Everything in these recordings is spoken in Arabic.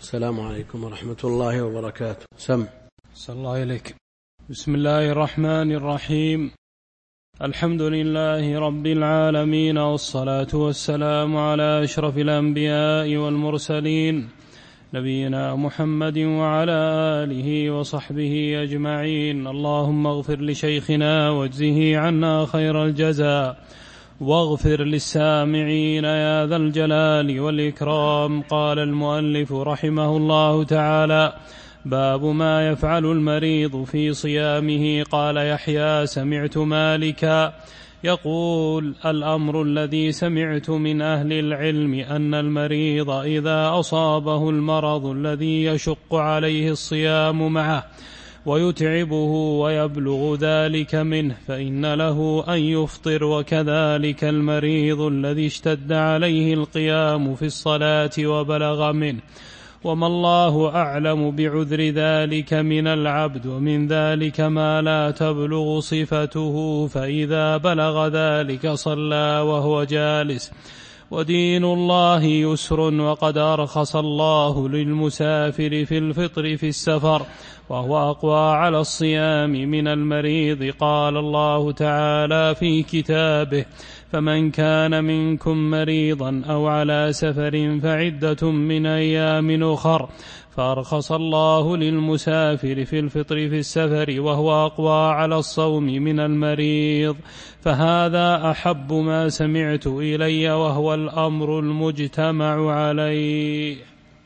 السلام عليكم ورحمة الله وبركاته. صلى الله عليك. بسم الله الرحمن الرحيم. الحمد لله رب العالمين، والصلاة والسلام على أشرف الأنبياء والمرسلين، نبينا محمد وعلى آله وصحبه أجمعين. اللهم اغفر لشيخنا واجزه عنا خير الجزاء، واغفر للسامعين يا ذا الجلال والإكرام. قال المؤلف رحمه الله تعالى: باب ما يفعل المريض في صيامه. قال يحيى: سمعت مالكا يقول: الأمر الذي سمعت من أهل العلم أن المريض إذا أصابه المرض الذي يشق عليه الصيام معه ويتعبه ويبلغ ذلك منه فإن له أن يفطر، وكذلك المريض الذي اشتد عليه القيام في الصلاة وبلغ منه، وما الله أعلم بعذر ذلك من العبد، ومن ذلك ما لا تبلغ صفته، فإذا بلغ ذلك صلى وهو جالس. ودين الله يسر، وقد أرخص الله للمسافر في الفطر في السفر، وهو أقوى على الصيام من المريض. قال الله تعالى في كتابه: فمن كان منكم مريضا أو على سفر فعدة من أيام أخر، فأرخص الله للمسافر في الفطر في السفر، وهو أقوى على الصوم من المريض. فهذا أحب ما سمعت إلي، وهو الأمر المجتمع عليه.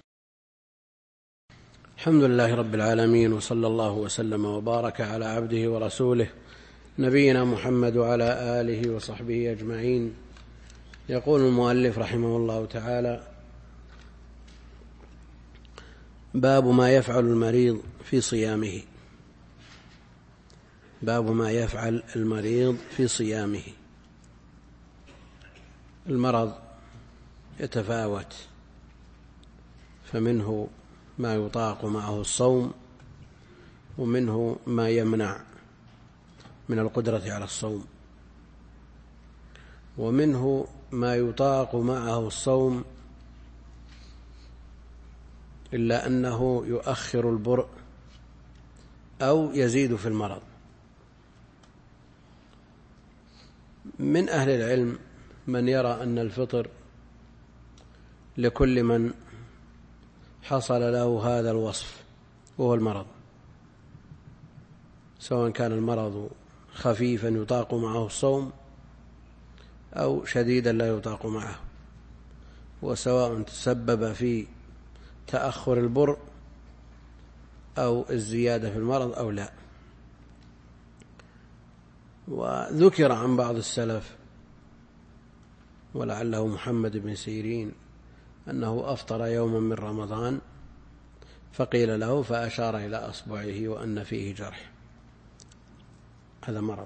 الحمد لله رب العالمين، وصلى الله وسلم وبارك على عبده ورسوله نبينا محمد وعلى آله وصحبه أجمعين. يقول المؤلف رحمه الله تعالى: باب ما يفعل المريض في صيامه. باب ما يفعل المريض في صيامه. المرض يتفاوت، فمنه ما يطاق معه الصوم، ومنه ما يمنع من القدرة على الصوم، ومنه ما يطاق معه الصوم إلا أنه يؤخر البرء أو يزيد في المرض. من أهل العلم من يرى أن الفطر لكل من حصل له هذا الوصف، وهو المرض، سواء كان المرض خفيفا يطاق معه الصوم أو شديدا لا يطاق معه، وسواء تسبب في تأخر البرء أو الزيادة في المرض أو لا. وذكر عن بعض السلف، ولعله محمد بن سيرين، أنه أفطر يوما من رمضان فقيل له فأشار إلى أصبعه وأن فيه جرح. هذا مرض.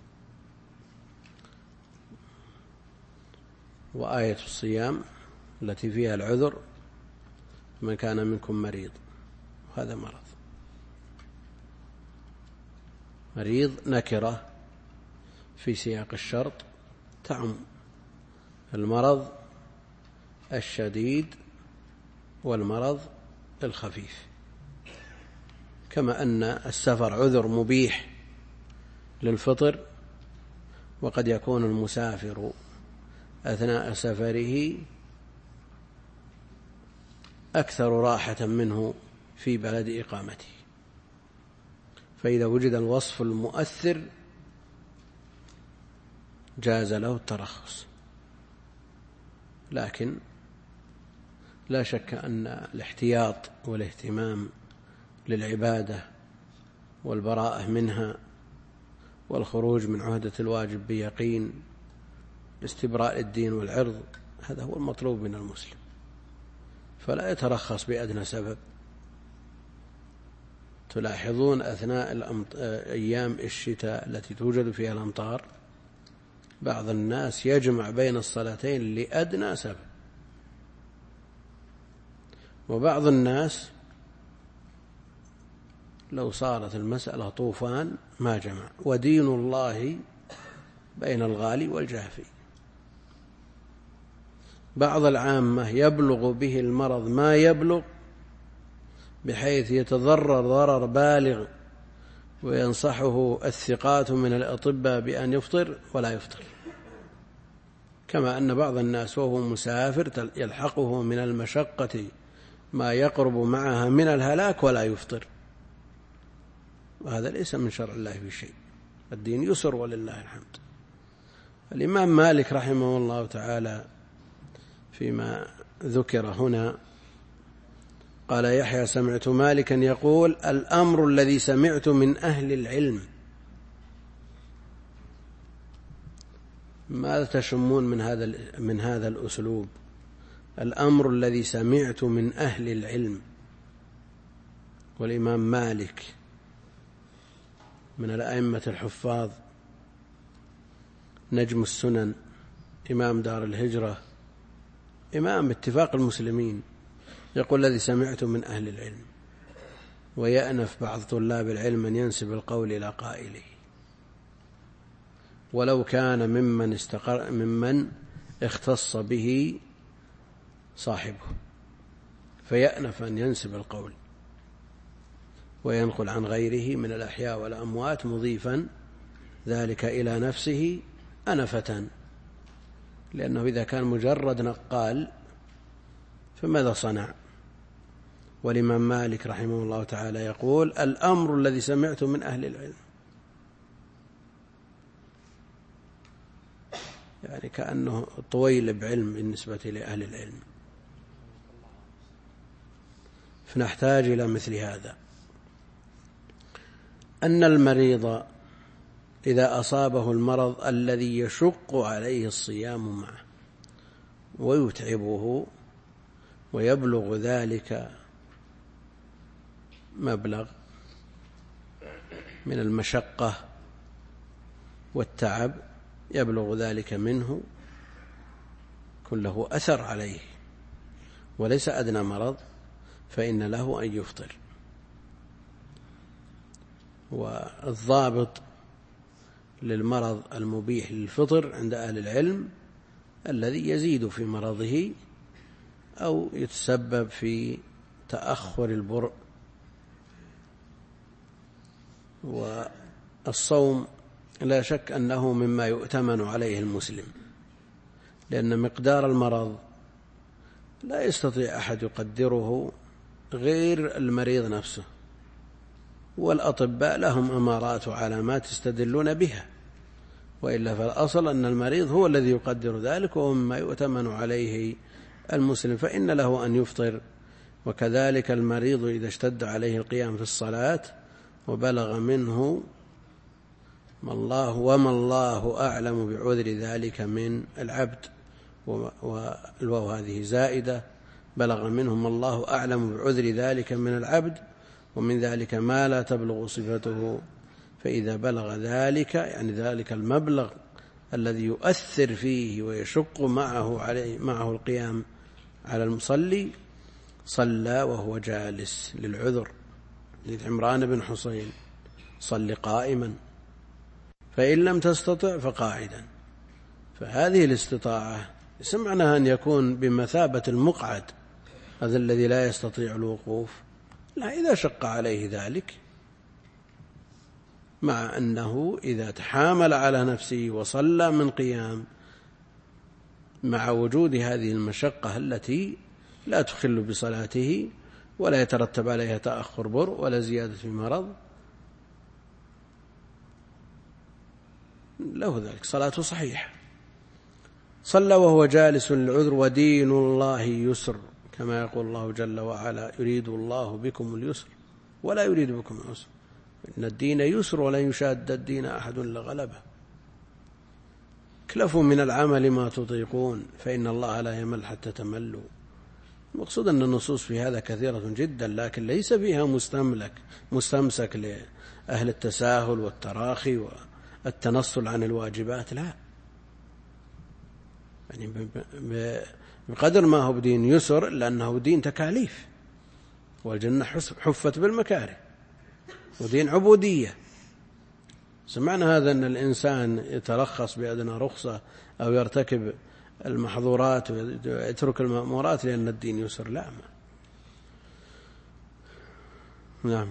وآية الصيام التي فيها العذر: من كان منكم مريض. هذا مرض. مريض نكرة في سياق الشرط تعم المرض الشديد والمرض الخفيف، كما أن السفر عذر مبيح للفطر، وقد يكون المسافر أثناء سفره أكثر راحة منه في بلد إقامته، فإذا وجد الوصف المؤثر جاز له الترخص. لكن لا شك أن الاحتياط والاهتمام للعبادة والبراءة منها والخروج من عهدة الواجب بيقين لاستبراء الدين والعرض، هذا هو المطلوب من المسلم، فلا يترخص بأدنى سبب. تلاحظون أثناء أيام الشتاء التي توجد فيها الأمطار بعض الناس يجمع بين الصلاتين لأدنى سبب، وبعض الناس لو صارت المسألة طوفان ما جمع. ودين الله بين الغالي والجافي. بعض العامة يبلغ به المرض ما يبلغ بحيث يتضرر ضرر بالغ وينصحه الثقات من الأطباء بأن يفطر ولا يفطر، كما أن بعض الناس وهو مسافر يلحقه من المشقة ما يقرب معها من الهلاك ولا يفطر، وهذا ليس من شرع الله في شيء. الدين يسر ولله الحمد. الإمام مالك رحمه الله تعالى فيما ذكر هنا قال يحيى: سمعت مالكا يقول: الأمر الذي سمعت من أهل العلم. ماذا تشمون من هذا الأسلوب؟ الأمر الذي سمعت من أهل العلم. والإمام مالك من الأئمة الحفاظ، نجم السنن، إمام دار الهجرة، إمام اتفاق المسلمين، يقول: الذي سمعت من أهل العلم. ويأنف بعض طلاب العلم أن ينسب القول إلى قائله ولو كان ممن اختص به صاحبه، فيأنف أن ينسب القول وينقل عن غيره من الأحياء والأموات مضيفا ذلك إلى نفسه أنفة، لأنه إذا كان مجرد نقال فماذا صنع؟ والإمام مالك رحمه الله تعالى يقول: الأمر الذي سمعت من أهل العلم، يعني كأنه طويل بعلم بالنسبة لأهل العلم. فنحتاج إلى مثل هذا، أن المريض إذا أصابه المرض الذي يشق عليه الصيام معه ويتعبه ويبلغ ذلك مبلغ من المشقة والتعب، يبلغ ذلك منه كله أثر عليه وليس أدنى مرض، فإن له أن يفطر. والضابط للمرض المبيح للفطر عند أهل العلم الذي يزيد في مرضه أو يتسبب في تأخر البرء. والصوم لا شك أنه مما يؤتمن عليه المسلم، لأن مقدار المرض لا يستطيع أحد يقدره غير المريض نفسه، والأطباء لهم أمارات وعلامات يستدلون بها، وإلا فالأصل أن المريض هو الذي يقدر ذلك، وهو مما يؤتمن عليه المسلم، فإن له أن يفطر. وكذلك المريض إذا اشتد عليه القيام في الصلاة وبلغ منه وما الله أعلم بعذر ذلك من العبد، والواو هذه زائدة، بلغ منهم الله أعلم بعذر ذلك من العبد، ومن ذلك ما لا تبلغ صفته. فإذا بلغ ذلك يعني ذلك المبلغ الذي يؤثر فيه ويشق معه القيام على المصلي، صلى وهو جالس للعذر. عمران بن حصين: صل قائما، فإن لم تستطع فقاعدا. فهذه الاستطاعة سمعناها أن يكون بمثابة المقعد، هذا الذي لا يستطيع الوقوف، لا، إذا شق عليه ذلك، مع أنه إذا تحامل على نفسه وصلى من قيام مع وجود هذه المشقة التي لا تخل بصلاته ولا يترتب عليها تأخر برء ولا زيادة في مرض، له ذلك صلاته صحيحة. صلى وهو جالس للعذر. ودين الله يسر، كما يقول الله جل وعلا: يريد الله بكم اليسر ولا يريد بكم العسر، إن الدين يسر ولن يشاد الدين أحد لغلبه. اكلفوا من العمل ما تطيقون فإن الله لا يمل حتى تملوا. المقصود أن النصوص في هذا كثيرة جدا، لكن ليس فيها مستمسك لأهل التساهل والتراخي والتنصل عن الواجبات، لا، يعني بقدر ما هو بدين يسر، لأنه دين تكاليف، والجنة حفت بالمكاره، ودين عبودية. سمعنا هذا أن الإنسان يترخص بأدنى رخصة أو يرتكب المحظورات ويترك المأمورات لأن الدين يسر، لا، نعم.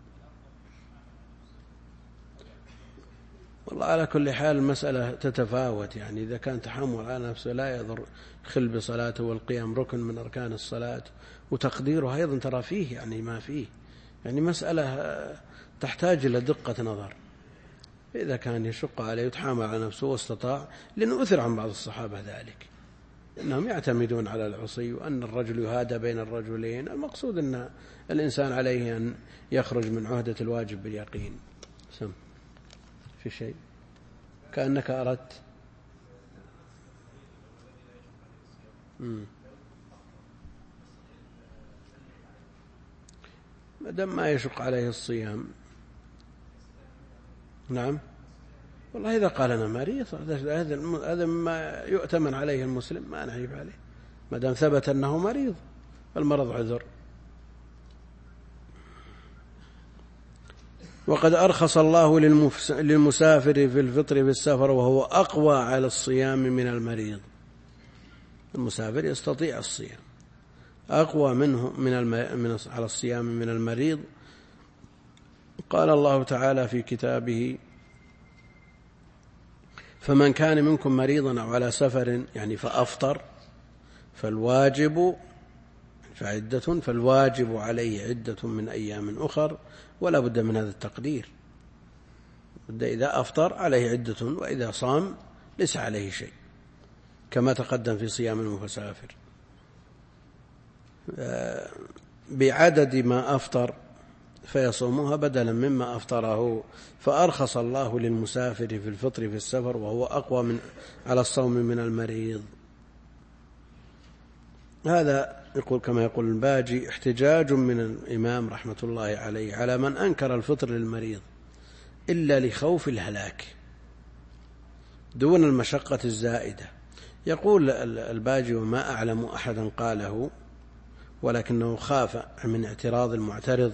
والله على كل حال المسألة تتفاوت، يعني إذا كان تحمل على نفسه لا يضر خل بصلاته، والقيام ركن من أركان الصلاة، وتقديره أيضا ترى فيه يعني ما فيه، يعني مسألة تحتاج إلى دقة نظر. إذا كان يشق عليه يتحامل على نفسه واستطاع، لأنه أثر عن بعض الصحابة ذلك أنهم يعتمدون على العصي، وأن الرجل يهادى بين الرجلين. المقصود أن الإنسان عليه أن يخرج من عهدة الواجب باليقين. سم في شيء كأنك أردت مادام ما يشق عليه الصيام. نعم. والله إذا قال أنا مريض هذا مما يؤتمن عليه المسلم، ما نعيب عليه ما دام ثبت أنه مريض، المرض عذر. وقد أرخص الله للمسافر في الفطر في السفر وهو أقوى على الصيام من المريض. المسافر يستطيع الصيام، أقوى منه على الصيام من المريض. قال الله تعالى في كتابه: فمن كان منكم مريضا أو على سفر يعني فأفطر فالواجب عليه عدة من أيام أخر. ولا بد من هذا التقدير، بد إذا أفطر عليه عدة، وإذا صام ليس عليه شيء، كما تقدم في صيام المسافر بعدد ما أفطر فيصومها بدلا مما أفطره. فأرخص الله للمسافر في الفطر في السفر وهو أقوى على الصوم من المريض. هذا يقول كما يقول الباجي: احتجاج من الإمام رحمة الله عليه على من أنكر الفطر للمريض إلا لخوف الهلاك دون المشقة الزائدة. يقول الباجي: وما أعلم أحدا قاله، ولكنه خاف من اعتراض المعترض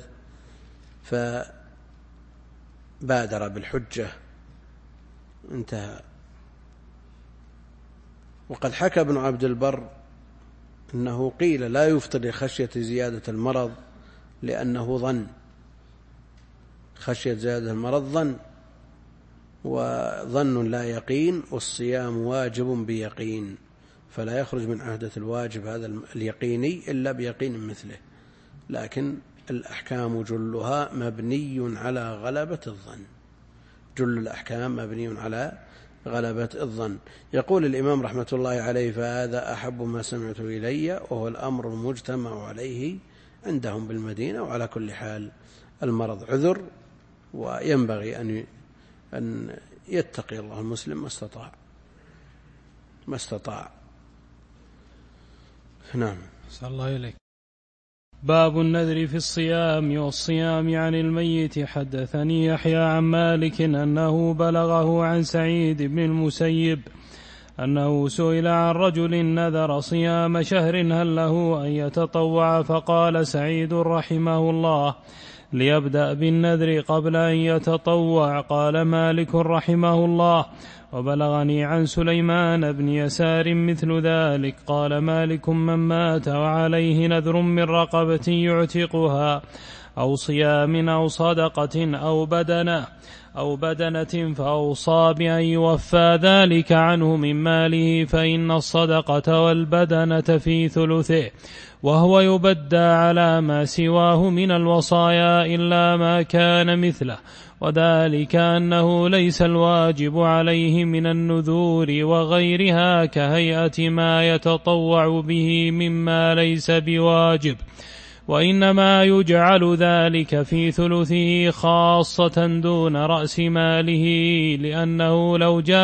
فبادر بالحجة. انتهى. وقد حكى ابن عبد البر أنه قيل لا يفطر لخشية زيادة المرض، لأنه ظن، خشية زيادة المرض ظن، وظن لا يقين، والصيام واجب بيقين، فلا يخرج من عهدة الواجب هذا اليقيني إلا بيقين مثله. لكن الأحكام جلها مبني على غلبة الظن، جل الأحكام مبني على غلبة الظن. يقول الإمام رحمة الله عليه: فهذا أحب ما سمعت إلي، وهو الأمر المجتمع عليه عندهم بالمدينة. وعلى كل حال المرض عذر، وينبغي أن يتقي الله المسلم ما استطاع. نعم. صلى الله إليك. باب النذر في الصيام والصيام عن الميت. حدثني يحيى عن مالك أنه بلغه عن سعيد بن المسيب أنه سئل عن رجل نذر صيام شهر هل له أن يتطوع؟ فقال سعيد رحمه الله: ليبدأ بالنذر قبل أن يتطوع. قال مالك رحمه الله: وبلغني عن سليمان بن يسار مثل ذلك. قال مالك: من مات وعليه نذر من رقبة يعتقها أو صيام أو صدقة أو بدنة فأوصى بأن يوفى ذلك عنه من ماله، فإن الصدقة والبدنة في ثلثه، وهو يبدى على ما سواه من الوصايا إلا ما كان مثله، وذلك أنه ليس الواجب عليه من النذور وغيرها كهيئة ما يتطوع به مما ليس بواجب، وإنما يجعل ذلك في ثلثه خاصة دون رأس ماله، لأنه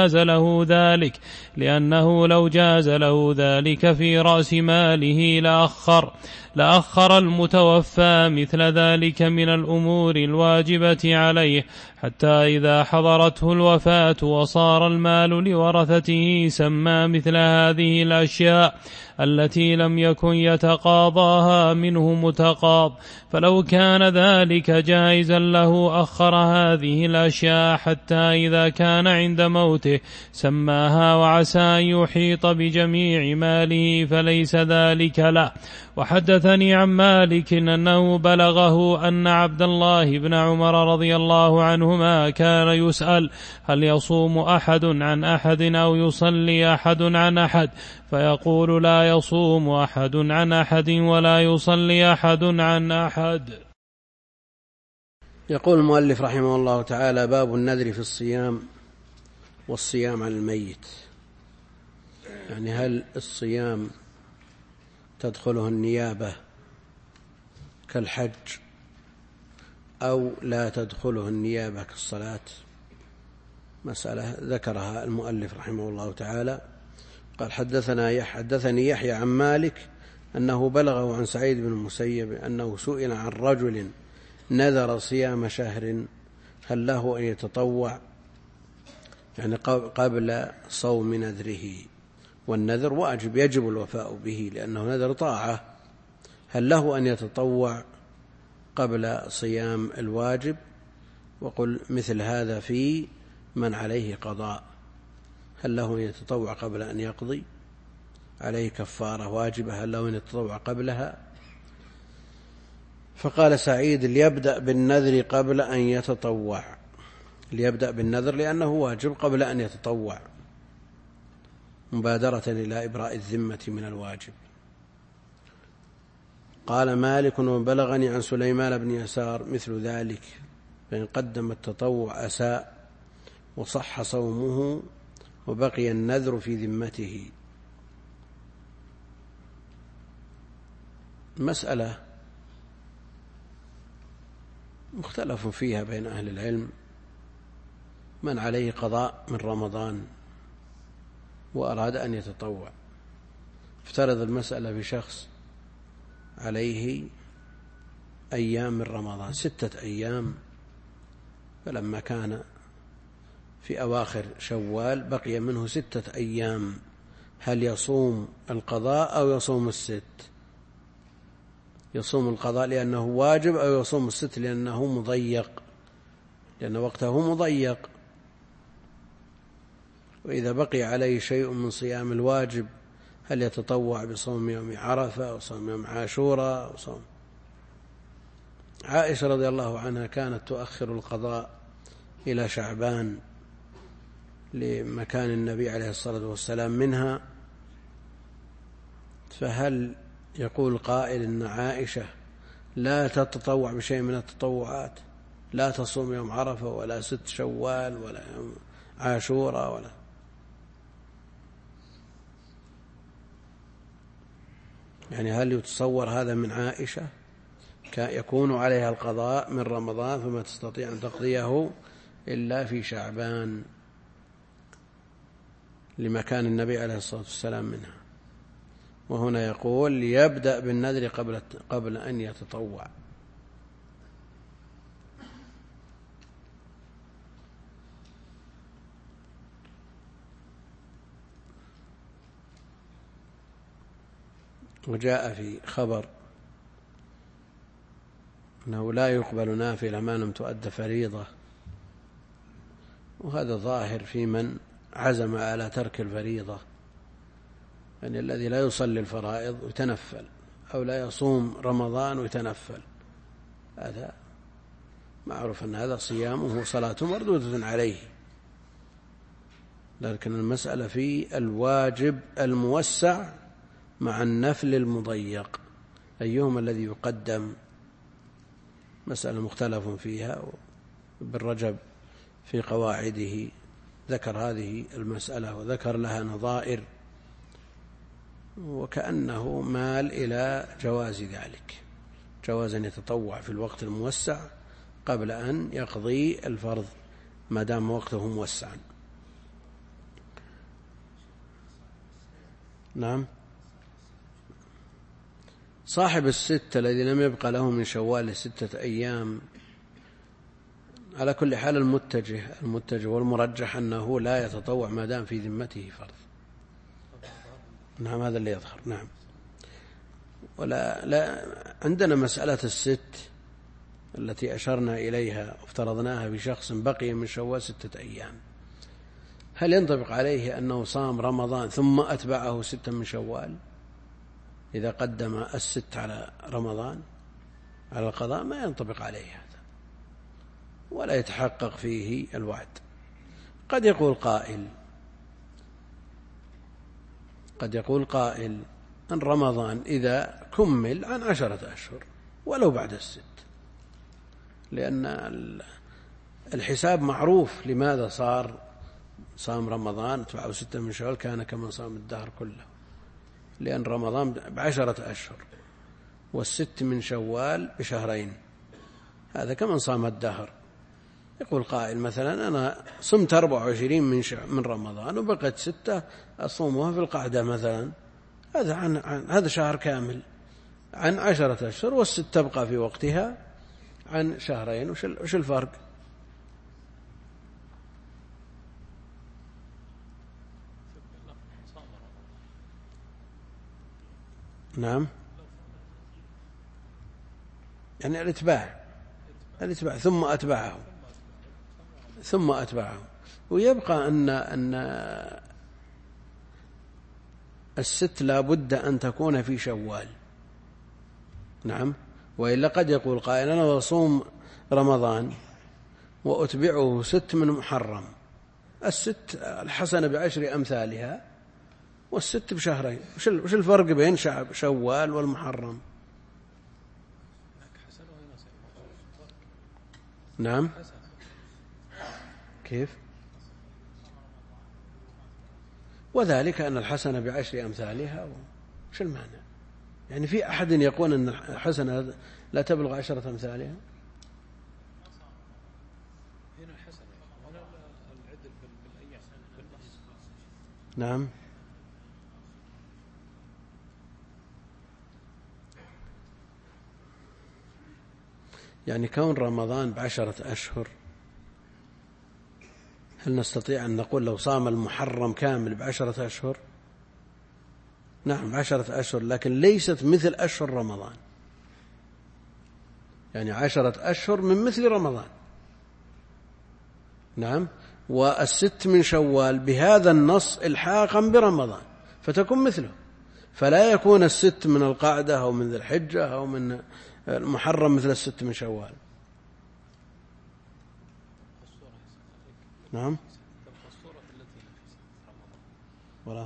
لو جاز له ذلك في رأس ماله لأخر المتوفى مثل ذلك من الأمور الواجبة عليه حتى إذا حضرته الوفاة وصار المال لورثته سمى مثل هذه الأشياء التي لم يكن يتقاضاها منه متقاض. فلو كان ذلك جائزا له أخر هذه الأشياء حتى إذا كان عند موته سماها، وعسى أن يحيط بجميع ماله فليس ذلك له. وحدث حدثني عن مالك أنه بلغه أن عبد الله بن عمر رضي الله عنهما كان يسأل هل يصوم أحد عن أحد أو يصلي أحد عن أحد، فيقول لا يصوم أحد عن أحد ولا يصلي أحد عن أحد. يقول المؤلف رحمه الله تعالى: باب النذر في الصيام والصيام عن الميت. يعني هل الصيام تدخله النيابة كالحج أو لا تدخله النيابة كالصلاة؟ مسألة ذكرها المؤلف رحمه الله تعالى. قال: حدثني يحيى عن مالك أنه بلغه عن سعيد بن المسيب أنه سئل عن رجل نذر صيام شهر هل له أن يتطوع، يعني قبل صوم نذره، والنذر واجب يجب الوفاء به لأنه نذر طاعة، هل له أن يتطوع قبل صيام الواجب؟ وقل مثل هذا في من عليه قضاء، هل له أن يتطوع قبل أن يقضي؟ عليه كفارة واجبة، هل له أن يتطوع قبلها؟ فقال سعيد: ليبدأ بالنذر قبل أن يتطوع، ليبدأ بالنذر لأنه واجب قبل أن يتطوع، مبادرة إلى إبراء الذمة من الواجب. قال مالك: وبلغني عن سليمان بن يسار مثل ذلك، فإن قدم التطوع أساء وصح صومه وبقي النذر في ذمته. مسألة مختلف فيها بين أهل العلم. من عليه قضاء من رمضان وأراد أن يتطوع، افترض المسألة بشخص عليه أيام من رمضان 6 أيام، فلما كان في أواخر شوال بقي منه 6 أيام، هل يصوم القضاء أو يصوم ال6؟ يصوم القضاء لأنه واجب أو يصوم ال6 لأنه مضيق، لأن وقته مضيق؟ وإذا بقي عليه شيء من صيام الواجب هل يتطوع بصوم يوم عرفة أو صوم يوم عاشوراء أو صوم؟ عائشة رضي الله عنها كانت تؤخر القضاء إلى شعبان لمكان النبي عليه الصلاة والسلام منها، فهل يقول قائل إن عائشة لا تتطوع بشيء من التطوعات، لا تصوم يوم عرفة ولا 6 شوال ولا يوم عاشوراء ولا؟ يعني هل يتصور هذا من عائشة؟ يكون عليها القضاء من رمضان فما تستطيع أن تقضيه إلا في شعبان لمكان النبي عليه الصلاة والسلام منها. وهنا يقول: ليبدأ بالنذر قبل أن يتطوع. وجاء في خبر أنه لا يقبل نافلة ما لم تؤد فريضة، وهذا ظاهر في من عزم على ترك الفريضة، يعني الذي لا يصلي الفرائض ويتنفل، أو لا يصوم رمضان ويتنفل، هذا معروف أن هذا صيامه وصلاة مردودة عليه. لكن المسألة في الواجب الموسع مع النفل المضيق، أيهما الذي يقدم؟ مسألة مختلف فيها، وابن رجب في قواعده ذكر هذه المسألة وذكر لها نظائر، وكأنه مال إلى جواز ذلك، جواز أن يتطوع في الوقت الموسع قبل أن يقضي الفرض ما دام وقته موسعا. نعم، صاحب ال6 الذي لم يبقى له من شوال 6 أيام، على كل حال المتجه والمرجح أنه لا يتطوع ما دام في ذمته فرض. نعم، هذا اللي يظهر. نعم، لا عندنا مسألة ال6 التي أشرنا إليها وافترضناها بشخص بقي من شوال 6 أيام، هل ينطبق عليه أنه صام رمضان ثم أتبعه 6 من شوال؟ إذا قدم الست على رمضان على القضاء ما ينطبق عليه هذا ولا يتحقق فيه الوعد. قد يقول قائل أن رمضان إذا كمل عن 10 أشهر ولو بعد الست، لأن الحساب معروف لماذا صام رمضان 6 من شوال كان كمن صام الدهر كله، لأن رمضان ب10 أشهر والست من شوال بشهرين، هذا كمن صام الدهر. يقول قائل مثلا أنا صمت 24 من رمضان وبقيت 6 أصومها في القعدة مثلا، هذا شهر كامل عن 10 أشهر، والست تبقى في وقتها عن شهرين. وش الفرق؟ نعم، يعني الاتباع ثم أتبعه ويبقى أن الست لا بد أن تكون في شوال. نعم، وإلا قد يقول قائل أنا أصوم رمضان وأتبعه 6 من محرم، الست الحسنة ب10 أمثالها والست بشهرين، وش الفرق بين شوال والمحرم؟ نعم، كيف؟ وذلك أن الحسنة ب10 أمثالها. وش المعنى؟ يعني في أحد يقول أن الحسنة لا تبلغ 10 أمثالها؟ نعم، يعني كون رمضان ب10 أشهر، هل نستطيع أن نقول لو صام المحرم كامل ب10 أشهر؟ نعم، 10 أشهر، لكن ليست مثل أشهر رمضان، يعني 10 أشهر من مثل رمضان. نعم، والست من شوال بهذا النص إلحاقا برمضان فتكون مثله، فلا يكون الست من القعدة أو من ذي الحجة أو من المحرم مثل الست من شوال. نعم، ولا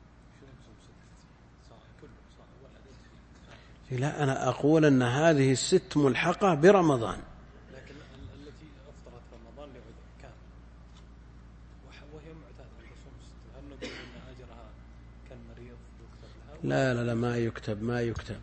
لا، أنا أقول أن هذه الست ملحقة برمضان، لكن التي أفطرت رمضان لعذر كان وهي معتادة تصوم 6، هل نقول أن أجرها كالمريض يكتب لها؟ لا، ما يكتب.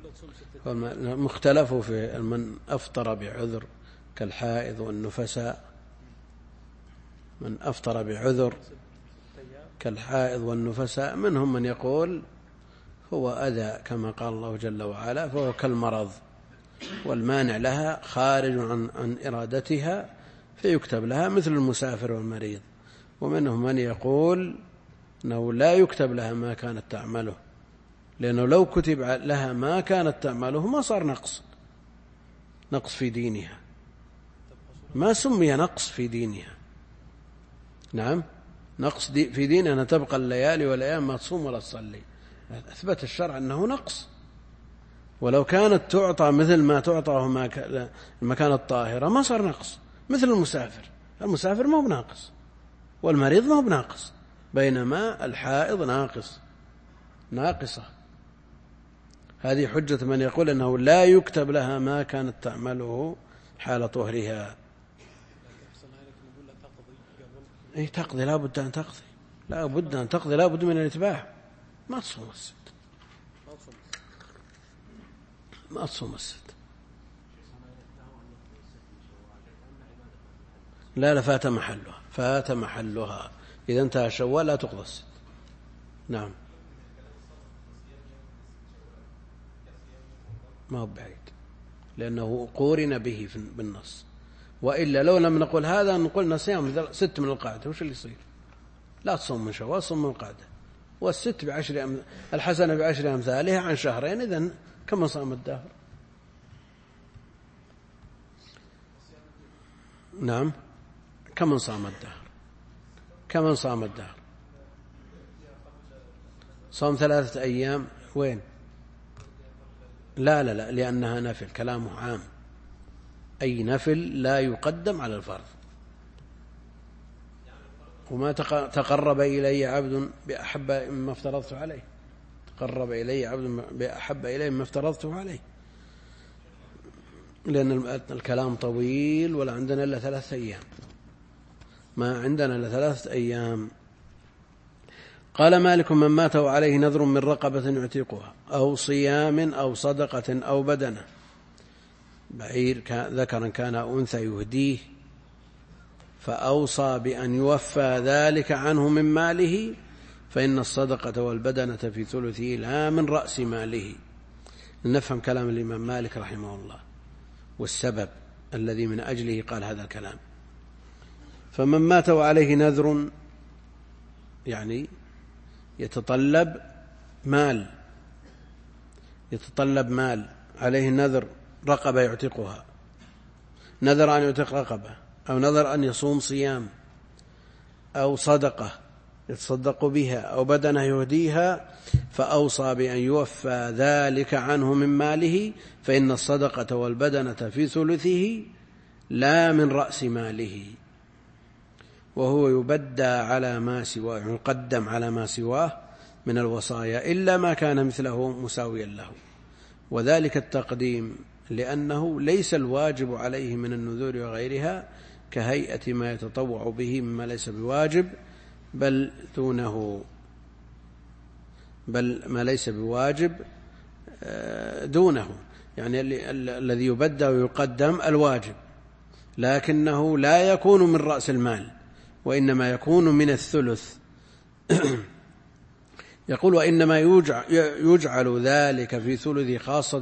مختلف في من أفطر بعذر كالحائض والنفساء، من أفطر بعذر كالحائض والنفساء منهم من يقول هو أذى كما قال الله جل وعلا، فهو كالمرض والمانع لها خارج عن إرادتها فيكتب لها مثل المسافر والمريض. ومنهم من يقول أنه لا يكتب لها ما كانت تعمله، لأنه لو كتب لها ما كانت تعمله ما صار نقص في دينها، ما سمي نقص في دينها. نعم، نقص في دينها أن تبقى الليالي والأيام ما تصوم ولا تصلي، أثبت الشرع أنه نقص. ولو كانت تعطى مثل ما تعطى المكان الطاهرة ما صار نقص، مثل المسافر ما هو بناقص والمريض ما هو بناقص، بينما الحائض ناقصة. هذه حجة من يقول أنه لا يكتب لها ما كانت تعمله حال طهرها. تقضي، لا بد أن تقضي، لا بد من الاتباع، ما تصوم الست. لا، فات محلها إذا انتهى شوال لا تقضى الست. نعم، ما هو بعيد لأنه قورن به بالنص، وإلا لو لم نقول هذا نقول صيام 6 من القعدة، وش اللي يصير؟ لا تصوم من شوال، صوم من القعدة، والست الحسنة ب10 أمثالها عن شهرين، إذن كما صام الدهر. نعم، كمن صام الدهر صام 3 أيام. وين؟ لا لا لا، لأنها نفل، كلامه عام، أي نفل لا يقدم على الفرض. وما تقرب إلي عبد بأحب مما افترضت عليه، تقرب إلي عبد بأحب إلي مما افترضته عليه، لأن الكلام طويل ولا عندنا إلا 3 أيام، ما عندنا إلا 3 أيام. قال مالك: من مات وعليه نذر من رقبة يعتقها أو صيام أو صدقة أو بدنة، بعير ذكرا كان أو أنثى يهديه، فأوصى بأن يوفى ذلك عنه من ماله، فإن الصدقة والبدنة في ثلثه لا من رأس ماله. نفهم كلام الإمام مالك رحمه الله والسبب الذي من أجله قال هذا الكلام. فمن مات وعليه نذر يعني يتطلب مال، عليه نذر رقبة يعتقها، نذر أن يعتق رقبة، أو نذر أن يصوم صيام، أو صدقة يتصدق بها، أو بدنة يهديها، فأوصى بأن يوفى ذلك عنه من ماله، فإن الصدقة والبدنة في ثلثه لا من رأس ماله، وهو يبدى على ما سواه، يقدم على ما سواه من الوصايا إلا ما كان مثله مساويا له، وذلك التقديم لأنه ليس الواجب عليه من النذور وغيرها كهيئة ما يتطوع به مما ليس بواجب بل ما ليس بواجب دونه، يعني الذي يبدى ويقدم الواجب، لكنه لا يكون من رأس المال وإنما يكون من الثلث. يقول: وإنما يجعل ذلك في ثلثه خاصة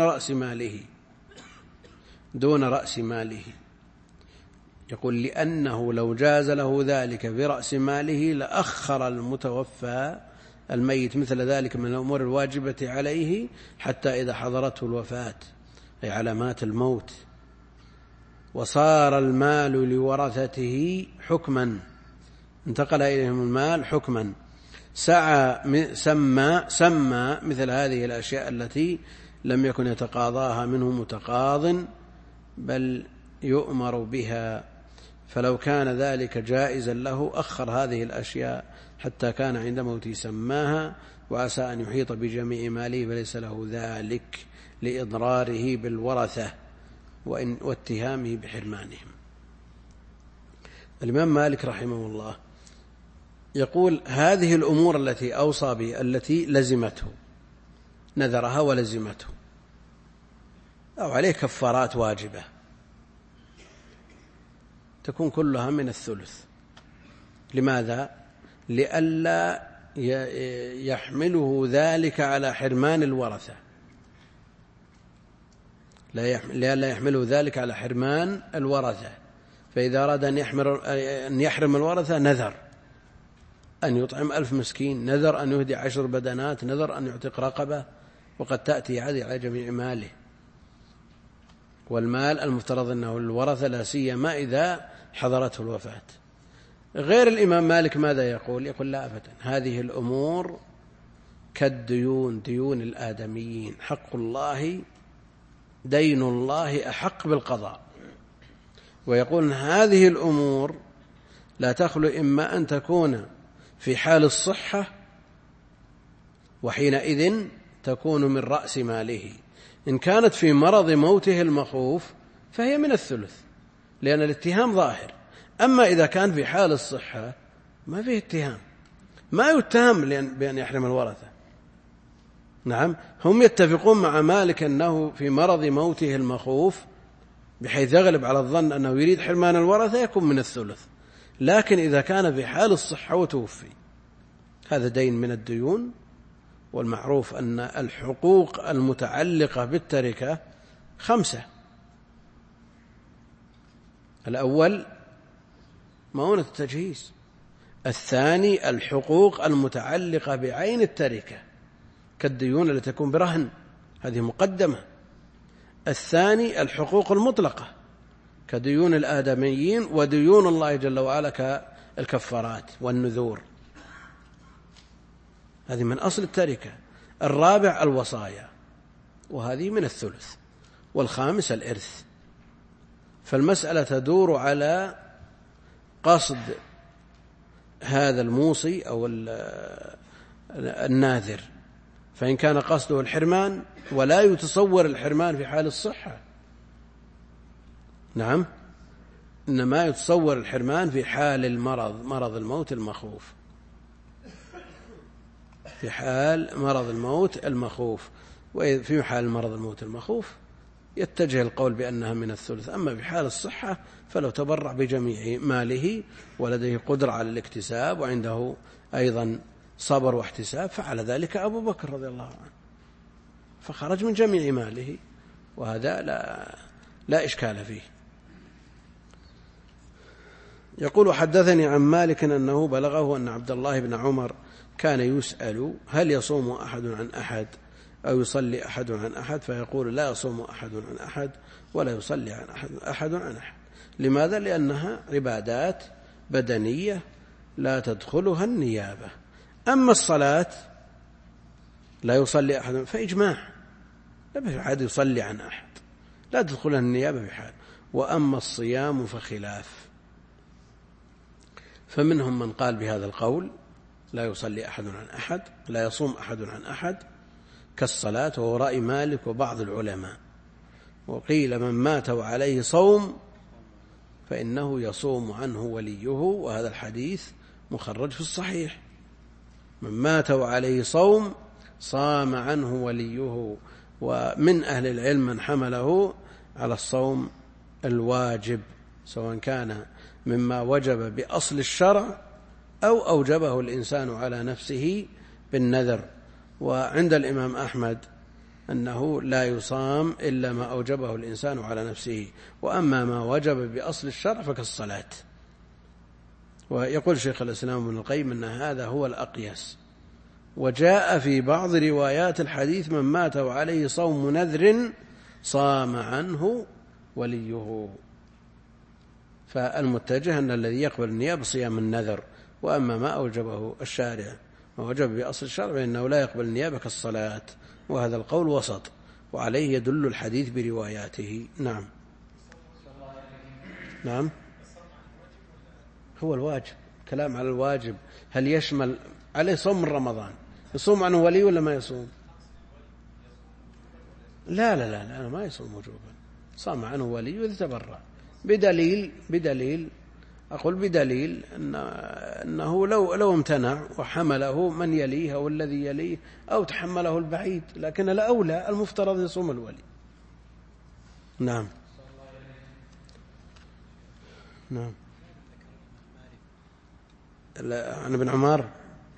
دون رأس ماله. يقول: لأنه لو جاز له ذلك برأس ماله لأخر المتوفى الميت مثل ذلك من الأمور الواجبة عليه حتى إذا حضرته الوفاة، أي علامات الموت، وصار المال لورثته حكما، انتقل إليهم المال حكما، سمى مثل هذه الأشياء التي لم يكن يتقاضاها منه متقاض بل يؤمر بها، فلو كان ذلك جائزا له أخر هذه الأشياء حتى كان عند موته سماها، وعسى أن يحيط بجميع ماله فليس له ذلك لإضراره بالورثة واتهامه بحرمانهم. الإمام مالك رحمه الله يقول: هذه الأمور التي أوصى بها التي لزمته، نذرها ولزمته، أو عليه كفارات واجبة، تكون كلها من الثلث. لماذا؟ لئلا يحمله ذلك على حرمان الورثة، لئلا يحمله ذلك على حرمان الورثة، فإذا أراد أن يحرم الورثة نذر أن يطعم 1000 مسكين، نذر أن يهدي 10 بدنات، نذر أن يعتق رقبة، وقد تأتي هذه على جميع ماله، والمال المفترض أنه الورثة لا سيما إذا حضرته الوفاة. غير الإمام مالك ماذا يقول؟ يقول: لا أبدا، هذه الأمور كالديون، ديون الآدميين، حق الله دين الله أحق بالقضاء. ويقول: هذه الأمور لا تخلو إما أن تكون في حال الصحة، وحينئذ تكون من رأس ماله، إن كانت في مرض موته المخوف فهي من الثلث لأن الاتهام ظاهر، أما إذا كان في حال الصحة ما فيه اتهام، ما يتهم بأن يحرم الورثة. نعم، هم يتفقون مع مالك أنه في مرض موته المخوف بحيث يغلب على الظن أنه يريد حرمان الورثة يكون من الثلث، لكن إذا كان في حال الصحة وتوفي هذا دين من الديون. والمعروف أن الحقوق المتعلقة بالتركة 5: الأول مؤونة التجهيز، الثاني الحقوق المتعلقة بعين التركة كالديون التي تكون برهن، هذه مقدمة، الثاني الحقوق المطلقة كديون الآدميين وديون الله جل وعلا كالكفارات والنذور، هذه من أصل التركة. الرابع الوصايا، وهذه من الثلث، والخامس الإرث. فالمسألة تدور على قصد هذا الموصي أو الناذر، فإن كان قصده الحرمان ولا يتصور الحرمان في حال الصحة، نعم، إنما يتصور الحرمان في حال المرض، مرض الموت المخوف، في حال مرض الموت المخوف. وفي حال المرض الموت المخوف يتجه القول بأنها من الثلث. أما في حال الصحة فلو تبرع بجميع ماله ولديه قدرة على الاكتساب وعنده أيضا صبر واحتساب فعل ذلك أبو بكر رضي الله عنه، فخرج من جميع ماله، وهذا لا إشكال فيه. يقول: حدثني عن مالك أنه بلغه أن عبد الله بن عمر كان يسأل: هل يصوم أحد عن أحد أو يصلي أحد عن أحد؟ فيقول: لا يصوم أحد عن أحد ولا يصلي عن أحد عن أحد. لماذا؟ لأنها عبادات بدنية لا تدخلها النيابة. أما الصلاة لا يصلي أحد فإجماع، لا أحد يصلي عن أحد، لا تدخلها النيابة بحال. وأما الصيام فخلاف، فمنهم من قال بهذا القول: لا يصلي أحد عن أحد، لا يصوم أحد عن أحد كالصلاة، وهو رأي مالك وبعض العلماء. وقيل: من مات وعليه صوم فإنه يصوم عنه وليه، وهذا الحديث مخرج في الصحيح: من مات وعليه صوم صام عنه وليه. ومن أهل العلم من حمله على الصوم الواجب، سواء كان مما وجب بأصل الشرع أو أوجبه الإنسان على نفسه بالنذر. وعند الإمام أحمد أنه لا يصام إلا ما أوجبه الإنسان على نفسه، وأما ما وجب بأصل الشرع فكالصلاة. ويقول شيخ الإسلام ابن القيم أن هذا هو الأقيس. وجاء في بعض روايات الحديث: من مات وعليه صوم نذر صام عنه وليه. فالمتجه أن الذي يقبل النيابة صيام النذر، وأما ما أوجبه الشارع ما وجب بأصل الشرع فإنه لا يقبل النيابة كالصلاة. وهذا القول وسط، وعليه يدل الحديث برواياته. نعم. نعم، هو الواجب، كلام على الواجب. هل يشمل عليه صوم من رمضان؟ يصوم عنه ولي ولا ما يصوم؟ لا لا لا, لا ما يصوم وجوبا، صام عنه ولي وإذا تبرع بدليل أقول بدليل أنه لو امتنع وحمله من يليه أو الذي يليه أو تحمله البعيد، لكن الأولى المفترض يصوم الولي. نعم. نعم. عن ابن عمر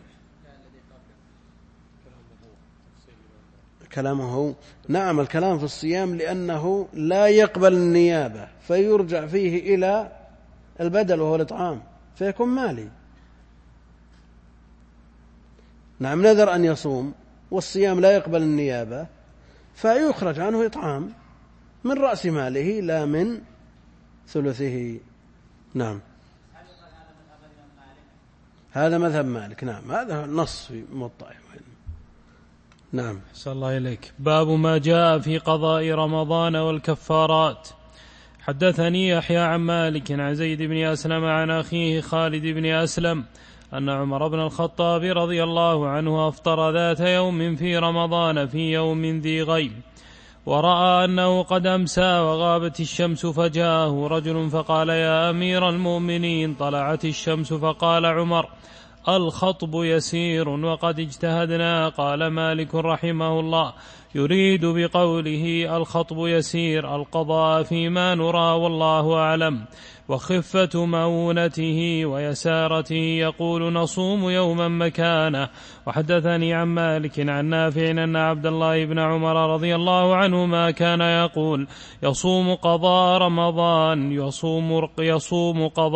كلامه. نعم، الكلام في الصيام لأنه لا يقبل النيابة، فيرجع فيه إلى البدل وهو الإطعام، فيكون مالي. نعم، نذر أن يصوم والصيام لا يقبل النيابة، فيخرج عنه إطعام من رأس ماله لا من ثلثه. نعم، هذا مذهب مالك. نعم، هذا نص في موطأ. نعم. صلى الله إليك. باب ما جاء في قضاء رمضان والكفارات. حدثني يحيى عن مالك عن زيد بن أسلم عن أخيه خالد بن أسلم أن عمر بن الخطاب رضي الله عنه أفطر ذات يوم في رمضان في يوم ذي غيم، ورأى أنه قد أمسى وغابت الشمس، فجاءه رجل فقال: يا أمير المؤمنين، طلعت الشمس. فقال عمر: الخطب يسير وقد اجتهدنا. قال مالك رحمه الله: يريد بقوله الخطب يسير القضاء فيما نرى والله أعلم، وخفة مؤونته ويسارته، يقول نصوم يوما مكانه. وحدثني عن مالك عن نافع أن عبد الله بن عمر رضي الله عنهما كان يقول: يصوم قضاء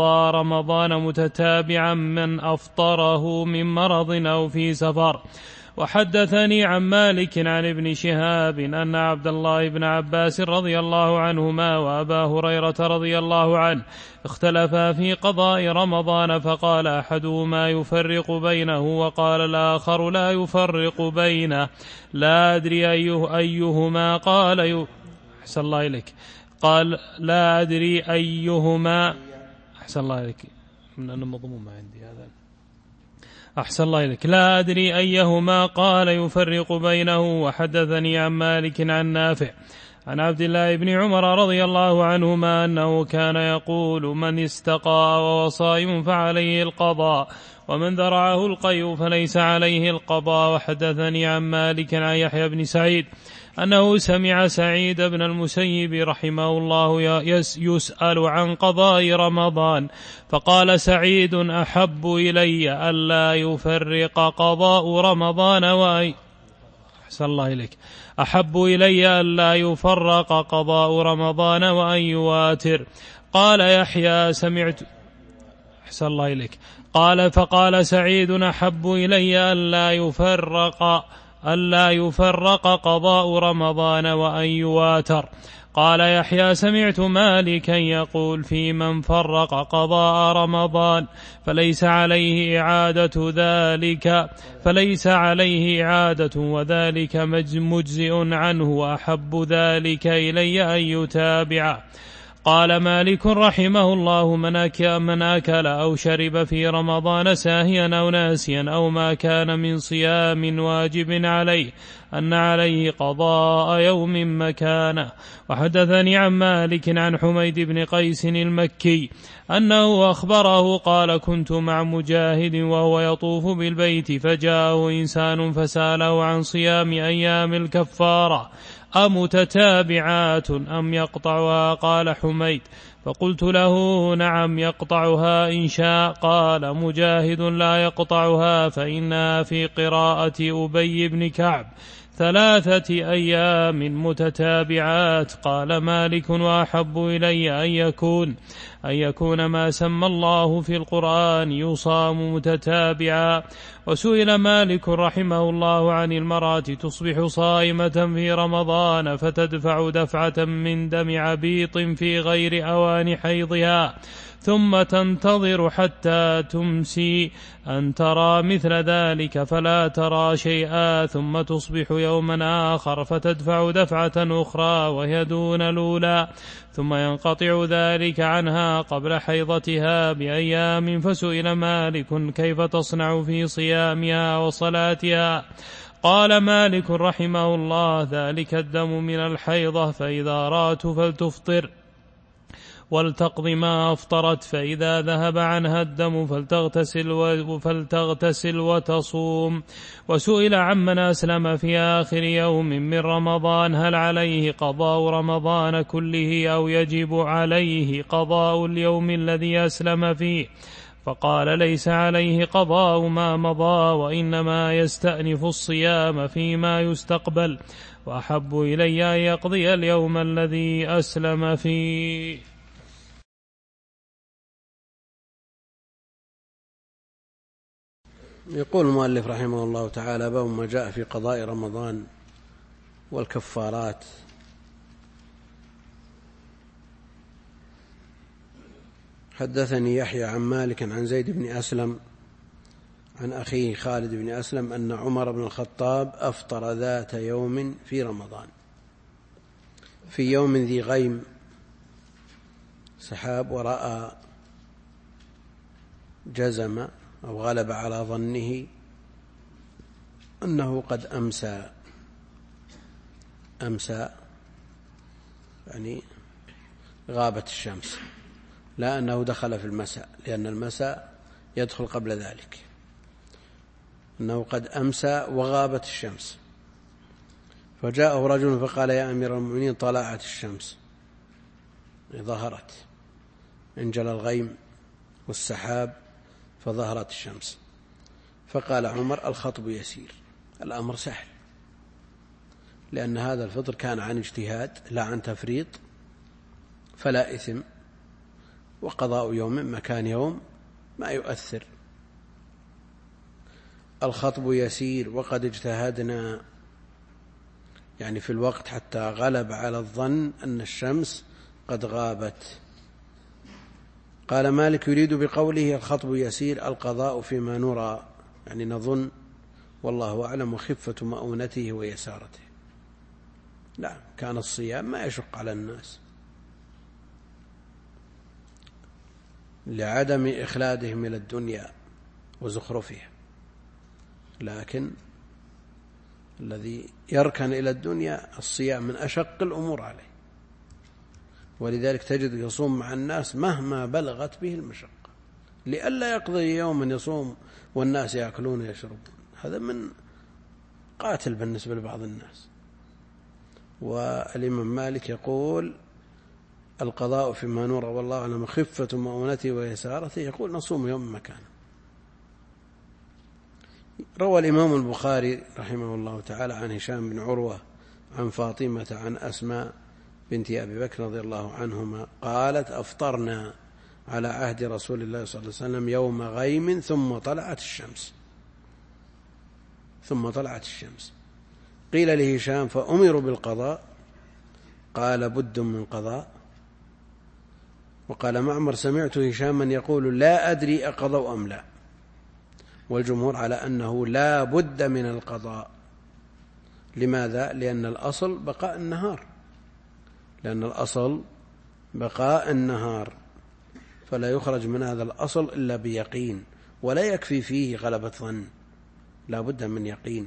رمضان متتابعا من أفطره من مرض أو في سفر. وحدثني عن مالك عن ابن شهاب أن عبد الله بن عباس رضي الله عنهما وأبا هريرة رضي الله عنه اختلفا في قضاء رمضان، فقال أحدهما يفرق بينه وقال الآخر لا يفرق بينه، لا أدري أيهما قال أحسن الله إليك، قال لا أدري أيهما أحسن الله إليك من أنا مضموم ما عندي هذا أحسن الله إليك، لا أدري أيهما قال يفرق بينه. وحدثني عن مالك عن نافع عن عبد الله بن عمر رضي الله عنهما أنه كان يقول من استقى وهو صائم فعليه القضاء، ومن ذرعه القيء فليس عليه القضاء. وحدثني عن مالك عن يحيى بن سعيد أنه سمع سعيد بن المسيب رحمه الله يسأل عن قضاء رمضان، فقال سعيد أحب إلي ألا يفرق قضاء رمضان أحسن الله إليك، أحب إلي ألا يفرق قضاء رمضان وأن يواتر. قال يحيى سمعت أحسن الله إليك، فقال سعيد أحب إلي ألا يفرق قضاء رمضان وأن يواتر. قال يحيى سمعت مالكا يقول في من فرق قضاء رمضان فليس عليه إعادة وذلك مجزئ عنه، وأحب ذلك إلي أن يتابع. قال مالك رحمه الله من أكل أو شرب في رمضان ساهيا أو ناسيا أو ما كان من صيام واجب عليه أن عليه قضاء يوم مكانه. وحدثني عن مالك عن حميد بن قيس المكي أنه أخبره قال كنت مع مجاهد وهو يطوف بالبيت فجاءه إنسان فسأله عن صيام أيام الكفارة أمتتابعات أم يقطعها؟ قال حميد فقلت له نعم يقطعها إن شاء. قال مجاهد لا يقطعها فإنها في قراءة أبي بن كعب 3 أيام متتابعات. قال مالك وأحب إلي أن يكون ما سمى الله في القرآن يصام متتابعا. وسئل مالك رحمه الله عن المرأة تصبح صائمة في رمضان فتدفع دفعة من دم عبيط في غير أوان حيضها ثم تنتظر حتى تمسي أن ترى مثل ذلك فلا ترى شيئا، ثم تصبح يوما آخر فتدفع دفعة أخرى وهي دون الأولى، ثم ينقطع ذلك عنها قبل حيضتها بأيام. فسئل مالك كيف تصنع في صيامها وصلاتها؟ قال مالك رحمه الله فذلك الدم من الحيضة، فإذا رأت فلتفطر ولتقض ما أفطرت، فإذا ذهب عنها الدم فلتغتسل وتصوم. وسئل عمن أسلم في آخر يوم من رمضان هل عليه قضاء رمضان كله أو يجب عليه قضاء اليوم الذي أسلم فيه؟ فقال ليس عليه قضاء ما مضى وإنما يستأنف الصيام فيما يستقبل، وأحب إلي أن يقضي اليوم الذي أسلم فيه. يقول المؤلف رحمه الله تعالى باب ما جاء في قضاء رمضان والكفارات. حدثني يحيى عن مالك عن زيد بن أسلم عن أخيه خالد بن أسلم أن عمر بن الخطاب أفطر ذات يوم في رمضان في يوم ذي غيم سحاب، ورأى جزم أو غلب على ظنه أنه قد أمسى يعني غابت الشمس، لا أنه دخل في المساء، لأن المساء يدخل قبل ذلك، أنه قد أمسى وغابت الشمس. فجاءه رجل فقال يا أمير المؤمنين طلعت الشمس، ظهرت، انجلى الغيم والسحاب فظهرت الشمس. فقال عمر الخطب يسير، الأمر سهل، لأن هذا الفطر كان عن اجتهاد لا عن تفريط، فلا إثم، وقضاء يوم مكان يوم ما يؤثر. الخطب يسير وقد اجتهدنا، يعني في الوقت حتى غلب على الظن أن الشمس قد غابت. قال مالك يريد بقوله الخطب يسير القضاء فيما نرى، يعني نظن، والله أعلم، وخفة مؤونته ويسارته. لا، كان الصيام ما يشق على الناس لعدم إخلادهم إلى الدنيا وزخرفها، لكن الذي يركن إلى الدنيا الصيام من أشق الأمور عليه، ولذلك تجد يصوم مع الناس مهما بلغت به المشقة لئلا يقضي يوما يصوم والناس يأكلون ويشربون. هذا من قاتل بالنسبة لبعض الناس. والإمام مالك يقول القضاء فيما نرى والله أعلم خفة مؤونته ويسارته، يقول نصوم يوم مكان. روى الإمام البخاري رحمه الله تعالى عن هشام بن عروة عن فاطمة عن أسماء بنت أبي بكر رضي الله عنهما قالت أفطرنا على عهد رسول الله صلى الله عليه وسلم يوم غيم ثم طلعت الشمس. قيل لهشام فأمروا بالقضاء؟ قال بد من قضاء. وقال معمر سمعت هشاما يقول لا أدري أقضوا أم لا، والجمهور على أنه لا بد من القضاء. لماذا؟ لأن الأصل بقاء النهار، فلا يخرج من هذا الأصل إلا بيقين، ولا يكفي فيه غلبة ظن، لا بد من يقين.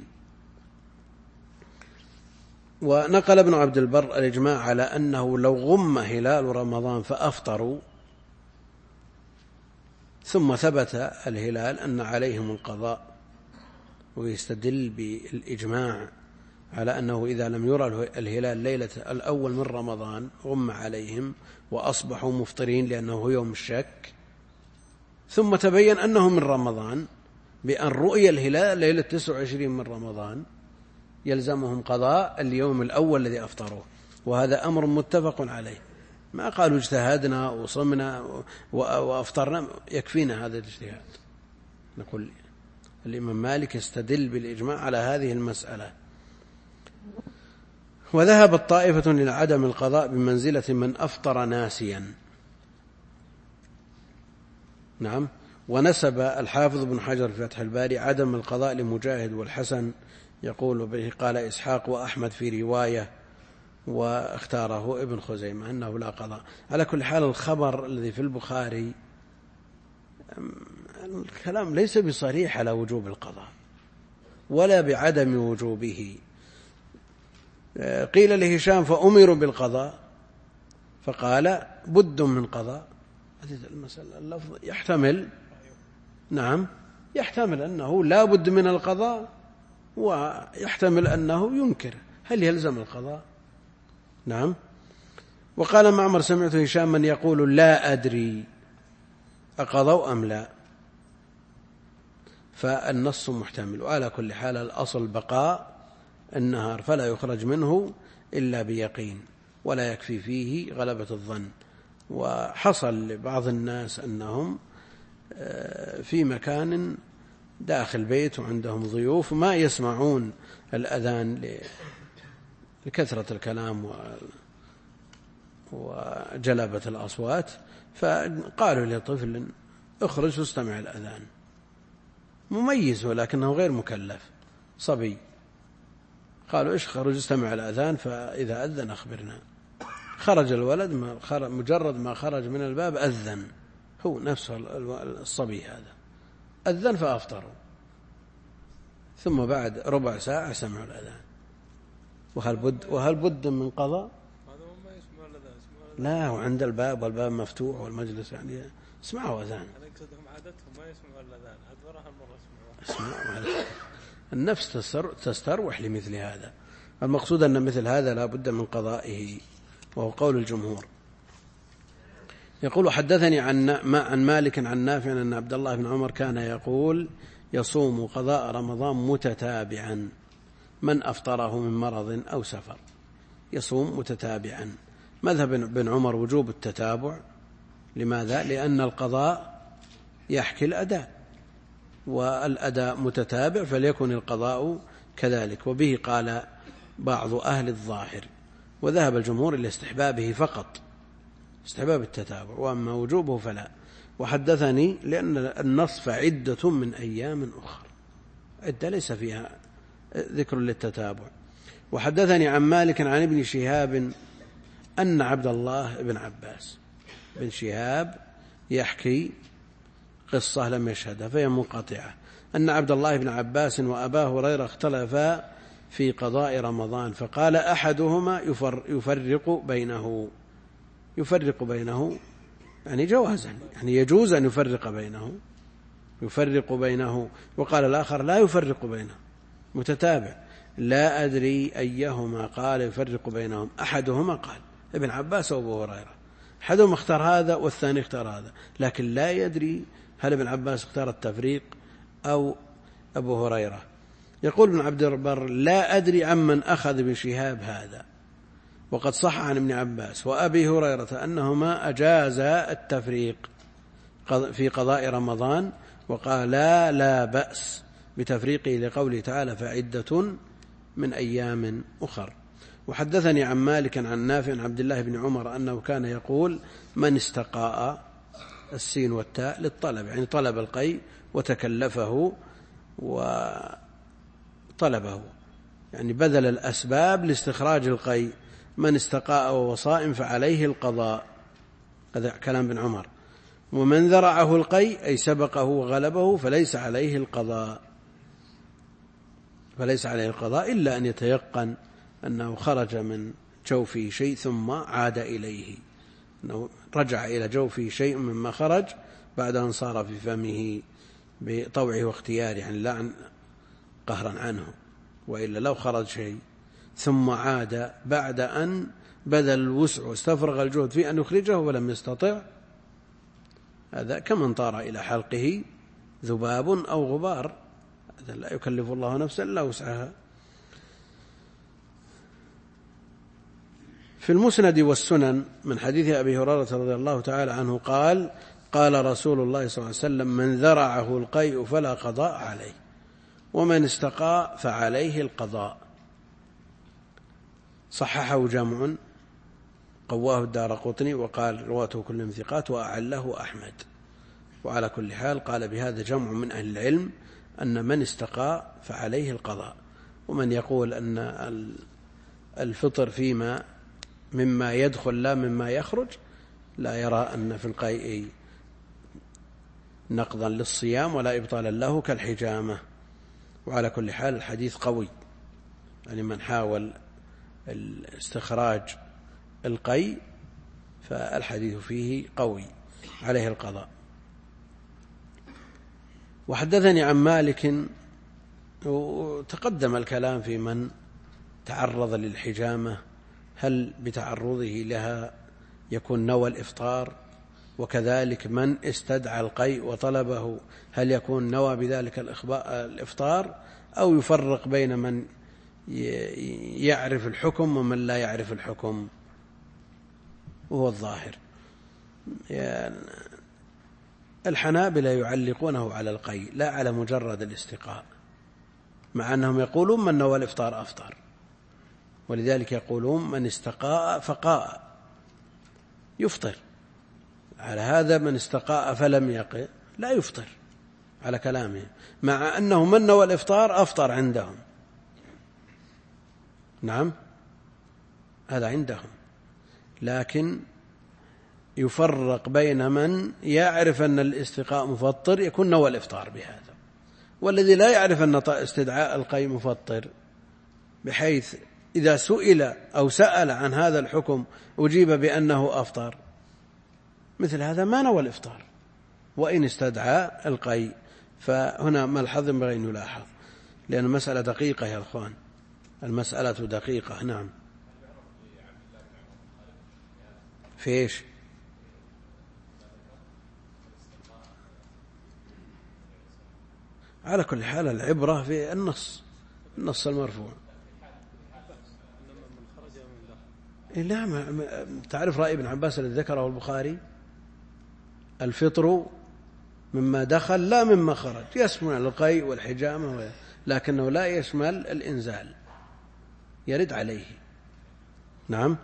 ونقل ابن عبد البر الإجماع على أنه لو غم هلال رمضان فأفطروا ثم ثبت الهلال أن عليهم القضاء، ويستدل بالإجماع على أنه إذا لم يرى الهلال ليلة الأول من رمضان غم عليهم وأصبحوا مفطرين لأنه يوم الشك، ثم تبين أنه من رمضان بأن رؤي الهلال ليلة 29 من رمضان، يلزمهم قضاء اليوم الأول الذي أفطروه، وهذا أمر متفق عليه. ما قالوا اجتهدنا وصمنا وأفطرنا، يكفينا هذا الاجتهاد. نقول الإمام مالك يستدل بالإجماع على هذه المسألة. وذهبت طائفة لعدم القضاء بمنزلة من أفطر ناسيا. نعم. ونسب الحافظ بن حجر في فتح الباري عدم القضاء لمجاهد والحسن يقول به قال إسحاق وأحمد في رواية، واختاره ابن خزيمة أنه لا قضاء. على كل حال الخبر الذي في البخاري الكلام ليس بصريح على وجوب القضاء ولا بعدم وجوبه. قيل لهشام فأمروا بالقضاء فقال بد من قضاء. هذه المسألة اللفظ يحتمل، نعم، يحتمل أنه لا بد من القضاء، ويحتمل أنه ينكر هل يلزم القضاء. نعم. وقال معمر سمعت هشام من يقول لا أدري أقضوا أم لا، فالنص محتمل. وعلى كل حال الأصل بقاء النهار، فلا يخرج منه إلا بيقين، ولا يكفي فيه غلبة الظن. وحصل لبعض الناس أنهم في مكان داخل بيت وعندهم ضيوف ما يسمعون الأذان لكثرة الكلام وجلبة الأصوات، فقالوا لطفل اخرج واستمع الأذان، مميز ولكنه غير مكلف، صبي. قالوا اخرج استمع الأذان فإذا أذن أخبرنا. خرج الولد، مجرد ما خرج من الباب أذن، هو نفسه الصبي هذا أذن فأفطروا، ثم بعد ربع ساعة سمعوا الأذان. وهل بد من قضاء؟ لا، وعند الباب والباب مفتوح والمجلس يعني اسمعوا أذان. أنا أقصدهم عادتهم ما يسمعوا الأذان، أدورها مرة اسمعوا. النفس تستروح لمثل هذا. المقصود أن مثل هذا لا بد من قضائه، وهو قول الجمهور. يقول حدثني عن مالك عن نافع أن عبد الله بن عمر كان يقول يصوم قضاء رمضان متتابعا من أفطره من مرض أو سفر، يصوم متتابعا. مذهب بن عمر وجوب التتابع. لماذا؟ لأن القضاء يحكي الأداء، والأداء متتابع فليكن القضاء كذلك. وبه قال بعض أهل الظاهر، وذهب الجمهور إلى استحبابه فقط، استحباب التتابع، وأما وجوبه فلا. وحدثني لأن النص فعدة من أيام أخرى، عدة ليس فيها ذكر للتتابع. وحدثني عن مالك عن ابن شهاب أن عبد الله بن عباس، بن شهاب يحكي قصة لم يشهدها فهي منقطعة، أن عبد الله بن عباس وأبا هريرة اختلفا في قضاء رمضان، فقال أحدهما يفرق بينه يعني جوازا، يعني يجوز أن يفرق بينه، وقال الآخر لا يفرق بينه، متتابع. لا أدري أيهما قال يفرق بينهم، أحدهما قال ابن عباس وأبو هريرة، أحدهما اختار هذا والثاني اختار هذا، لكن لا يدري هل ابن عباس اختار التفريق أو أبو هريرة. يقول ابن عبد البر لا أدري عمن أخذ بشهاب هذا، وقد صح عن ابن عباس وأبي هريرة أنهما أجازا التفريق في قضاء رمضان، وقال لا بأس بتفريقه لقوله تعالى فعدة من أيام أخر. وحدثني عن مالك عن نافع عن عبد الله بن عمر أنه كان يقول من استقاء، السين والتاء للطلب، يعني طلب القيء وتكلفه وطلبه، يعني بذل الأسباب لاستخراج القيء، من استقاء وهو صائم فعليه القضاء، هذا كلام ابن عمر. ومن ذرعه القيء أي سبقه وغلبه فليس عليه القضاء إلا أن يتيقن أنه خرج من جوفه شيء ثم عاد إليه، أنه رجع إلى جوفه شيء مما خرج بعد أن صار في فمه بطوعه واختياره، يعني لا قهرا عنه، وإلا لو خرج شيء ثم عاد بعد أن بذل الوسع واستفرغ الجهد في أن يخرجه ولم يستطع، هذا كمن طار إلى حلقه ذباب أو غبار، هذا لا يكلف الله نفسا إلا وسعها. في المسند والسنن من حديث أبي هريرة رضي الله تعالى عنه قال قال رسول الله صلى الله عليه وسلم من ذرعه القيء فلا قضاء عليه، ومن استقاء فعليه القضاء. صححه جمع، قواه الدارقطني وقال رواته كلهم ثقات، وأعله أحمد. وعلى كل حال قال بهذا جمع من أهل العلم أن من استقاء فعليه القضاء. ومن يقول أن الفطر فيما مما يدخل لا مما يخرج لا يرى أن في القيء نقضا للصيام ولا إبطالا له كالحجامة. وعلى كل حال الحديث قوي، يعني من حاول استخراج القيء فالحديث فيه قوي، عليه القضاء. وحدثني عن مالك، وتقدم الكلام في من تعرض للحجامة، هل بتعرضه لها يكون نوى الإفطار، وكذلك من استدعى القيء وطلبه هل يكون نوى بذلك الإفطار، أو يفرق بين من يعرف الحكم ومن لا يعرف الحكم، وهو الظاهر. يعني الحنابلة يعلقونه على القيء لا على مجرد الاستقاء، مع أنهم يقولون من نوى الإفطار أفطر، ولذلك يقولون من استقاء فقاء يفطر. على هذا من استقاء فلم يقئ لا يفطر على كلامه، مع أنه من نوى الإفطار أفطر عندهم. نعم هذا عندهم، لكن يفرق بين من يعرف أن الاستقاء مفطر يكون نوى الإفطار بهذا، والذي لا يعرف أن استدعاء القيء مفطر، بحيث إذا سئل أو سأل عن هذا الحكم أجيب بأنه أفطر، مثل هذا ما نوى الإفطار وإن استدعى القيء. فهنا ملحظ ينبغي أن يلاحظ، لأن المسألة دقيقة يا أخوان، المسألة دقيقة. نعم في إيش؟ على كل حال العبرة في النص المرفوع. نعم تعرف رأي ابن عباس الذي ذكره البخاري، الفطر مما دخل لا مما خرج، يشمل القيء والحجامة لكنه لا يشمل الإنزال، يرد عليه. نعم.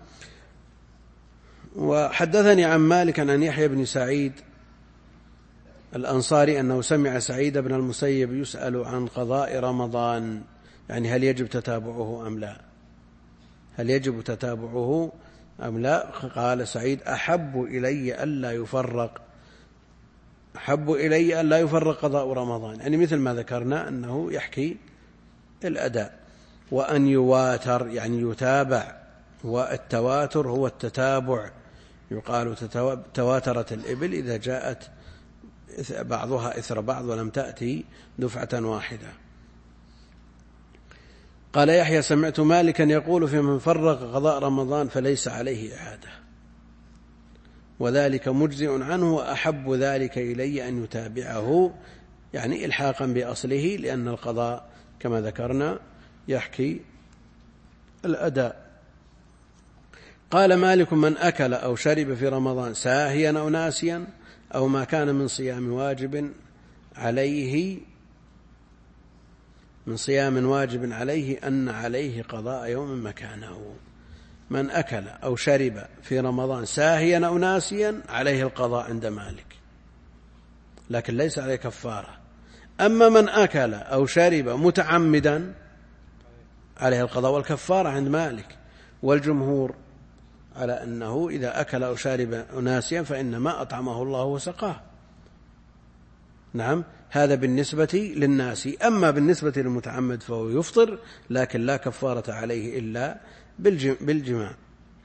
وحدثني عن مالك عن يحيى بن سعيد الأنصاري أنه سمع سعيد بن المسيب يسأل عن قضاء رمضان، يعني هل يجب تتابعه أم لا، هل يجب تتابعه أم لا؟ قال سعيد أحب إلي ألا يفرق قضاء رمضان، يعني مثل ما ذكرنا أنه يحكي الأداء، وأن يواتر يعني يتابع، والتواتر هو التتابع، يقال تواترت الإبل إذا جاءت بعضها إثر بعض ولم تأتي دفعة واحدة. قال يحيى سمعت مالكا يقول في من فرق قضاء رمضان فليس عليه إعادة، وذلك مجزئ عنه، وأحب ذلك إلي أن يتابعه، يعني إلحاقا بأصله، لأن القضاء كما ذكرنا يحكي الأداء. قال مالك من أكل أو شرب في رمضان ساهيا أو ناسيا أو ما كان من صيام واجب عليه أن عليه قضاء يوم مكانه. من أكل أو شرب في رمضان ساهيا أو ناسيا عليه القضاء عند مالك، لكن ليس عليه كفارة. أما من أكل أو شرب متعمدا عليه القضاء والكفارة عند مالك، والجمهور على أنه إذا أكل أو شرب ناسيا فإنما أطعمه الله وسقاه. نعم، هذا بالنسبة للناسي. أما بالنسبة للمتعمد فهو يفطر، لكن لا كفارة عليه إلا بالجماع.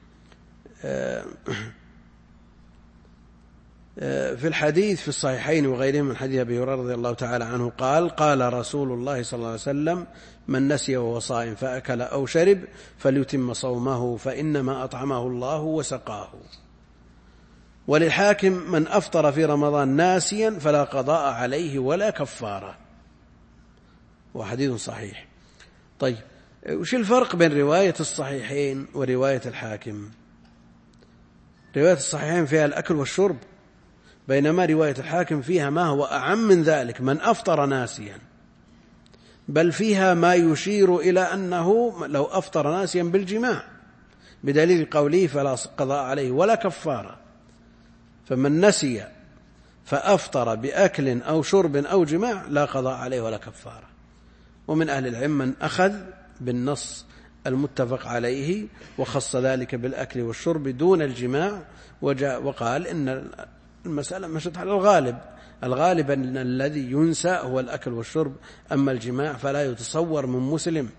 في الحديث في الصحيحين وغيرهم من حديث أبي هريرة رضي الله تعالى عنه قال رسول الله صلى الله عليه وسلم من نسي وهو صائم فأكل أو شرب فليتم صومه فإنما أطعمه الله وسقاه. وللحاكم من أفطر في رمضان ناسيا فلا قضاء عليه ولا كفارة، وحديث صحيح. طيب، وش الفرق بين رواية الصحيحين ورواية الحاكم؟ رواية الصحيحين فيها الأكل والشرب، بينما رواية الحاكم فيها ما هو أعم من ذلك، من أفطر ناسيا، بل فيها ما يشير إلى أنه لو أفطر ناسيا بالجماع، بدليل قوله فلا قضاء عليه ولا كفارة. فمن نسي فأفطر بأكل أو شرب أو جماع لا قضاء عليه ولا كفارة. ومن أهل العلم من أخذ بالنص المتفق عليه وخص ذلك بالأكل والشرب دون الجماع، وقال إن المسألة مشت على الغالب أن الذي ينسى هو الأكل والشرب، أما الجماع فلا يتصور من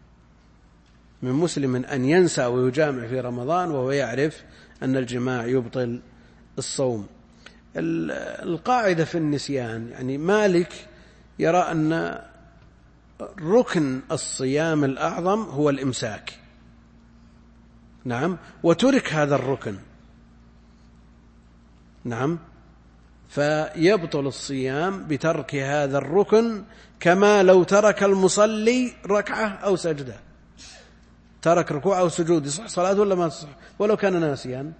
مسلم أن ينسى ويجامع في رمضان وهو يعرف أن الجماع يبطل الصوم. القاعدة في النسيان، يعني مالك يرى أن ركن الصيام الأعظم هو الإمساك، نعم، وترك هذا الركن، نعم، فيبطل الصيام بترك هذا الركن، كما لو ترك المصلي ركعة أو سجدة، ترك ركوع أو سجود، يصح صلاته ولا ما تصح ولو كان ناسيا؟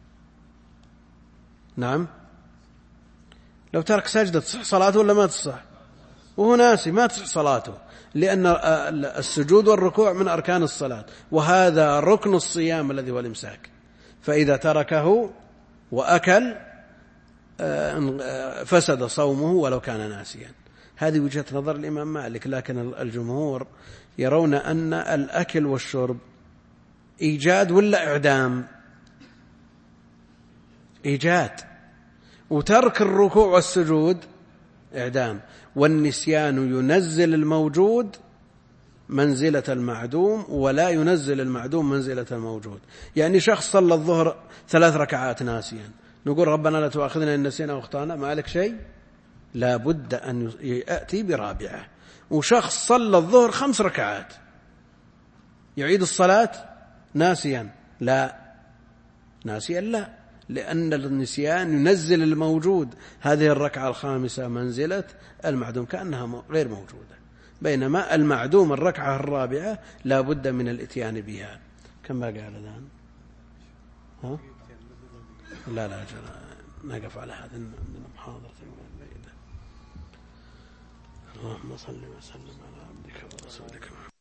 نعم، لو ترك سجدة تصح صلاته ولا ما تصح؟ وهو ناسي ما تصح صلاته، لأن السجود والركوع من أركان الصلاة، وهذا ركن الصيام الذي هو الإمساك، فإذا تركه وأكل فسد صومه ولو كان ناسيا. هذه وجهة نظر الإمام مالك، لكن الجمهور يرون أن الأكل والشرب إيجاد ولا إعدام؟ إيجاد، وترك الركوع والسجود إعدام، والنسيان ينزل الموجود منزلة المعدوم ولا ينزل المعدوم منزلة الموجود. يعني شخص صلى الظهر 3 ركعات ناسيا، نقول ربنا لا تؤاخذنا إن نسينا واخطأنا، ما عليك شيء؟ لا بد أن يأتي برابعة. وشخص صلى الظهر 5 ركعات يعيد الصلاة ناسيا؟ لا، ناسيا لا، لأن النسيان ينزل الموجود، هذه الركعة الخامسة منزلة المعدوم كأنها غير موجودة، بينما المعدوم الركعة الرابعة لا بد من الاتيان بها. كم باقي على الآن؟ لا نقف على هذا، عندنا محاضرة. اللهم صل وسلم على عبدك ورسولك